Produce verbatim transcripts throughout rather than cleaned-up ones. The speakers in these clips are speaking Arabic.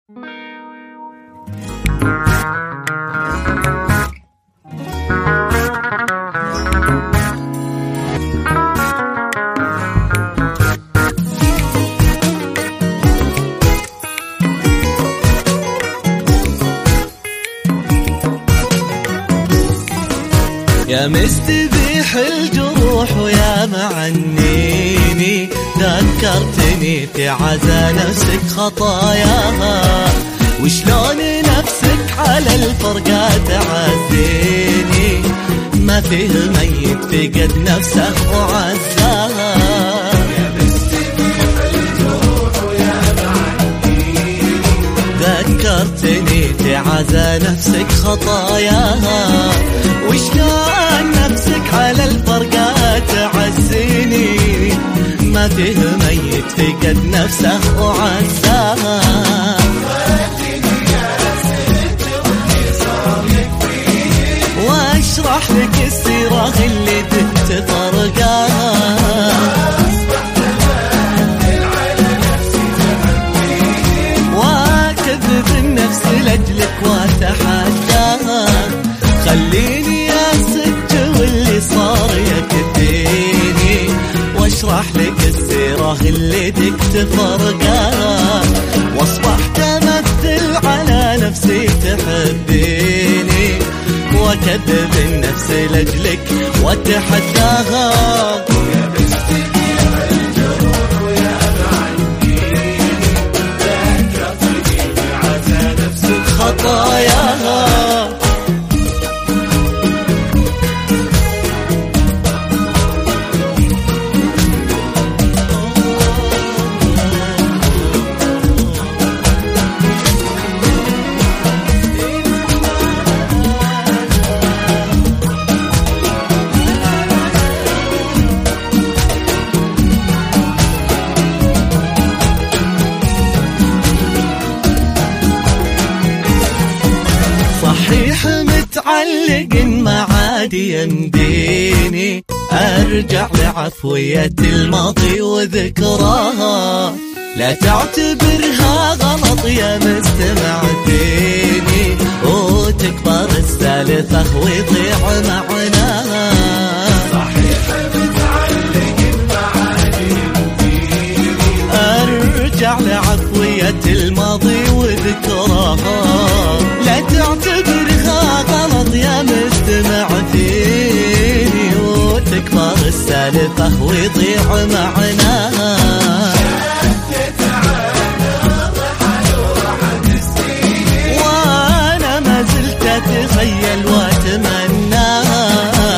يا مستبيح الجروح ويا معنيني، ذكرتني في عزا نفسك خطاياها، وشلون نفسك على الفرقة تعزيني، ما فيه ميت فقد نفسه وعزاها. يا مستبيح الجروح ويا معنيني، ذكرتني في عزا نفسك خطاياها، وشلون نفسك على الفرقة تعزيني، ما فيه ميت فقد نفسه وعزاها. واشرح لك السيرة اللي دقت فرقاها، واكذب النفس لاجلك واتحداها، خليني اسج واللي صار يكفيني، واشرح لك السيرة اللي دقت فرقاها، واصبحت امثل على نفسي تحبيني، واكذب النفس لاجلك واتحداها. يا مستبيح الجروح ويا معنيني، ذكرتني بعزا نفسك خطاياها. صحيح متعلق ما عاد يمديني ارجع لعفوية الماضي وذكراها، لا تعتبرها غلط يا مستمعتيني، وتكبر السالفة ويضيع معناها. صحيح متعلق ما عاد يمديني ارجع لعفوية الماضي وذكراها، لا تعتبرها غلط يا مستمعتيني، وتكبر السالفة ويضيع معناها. وانا ما زلت اتخيل واتمناها،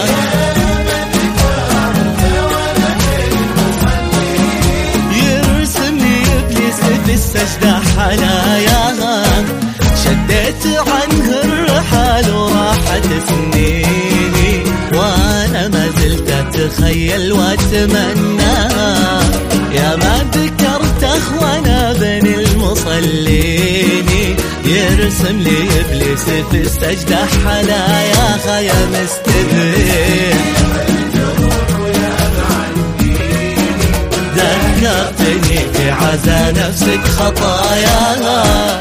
يرسم لي ابليس في السجدة حناياها، شديت عنه الرحال وراحت سنيني، وانا ما زلت اتخيل واتمناها، يا ما ذكرته وانا بين المصلين، يرسم لي ابليس في السجدة حناياها. يا مستبيح الجروح ويا معنيني، ذكرتني في عزا نفسك خطاياها.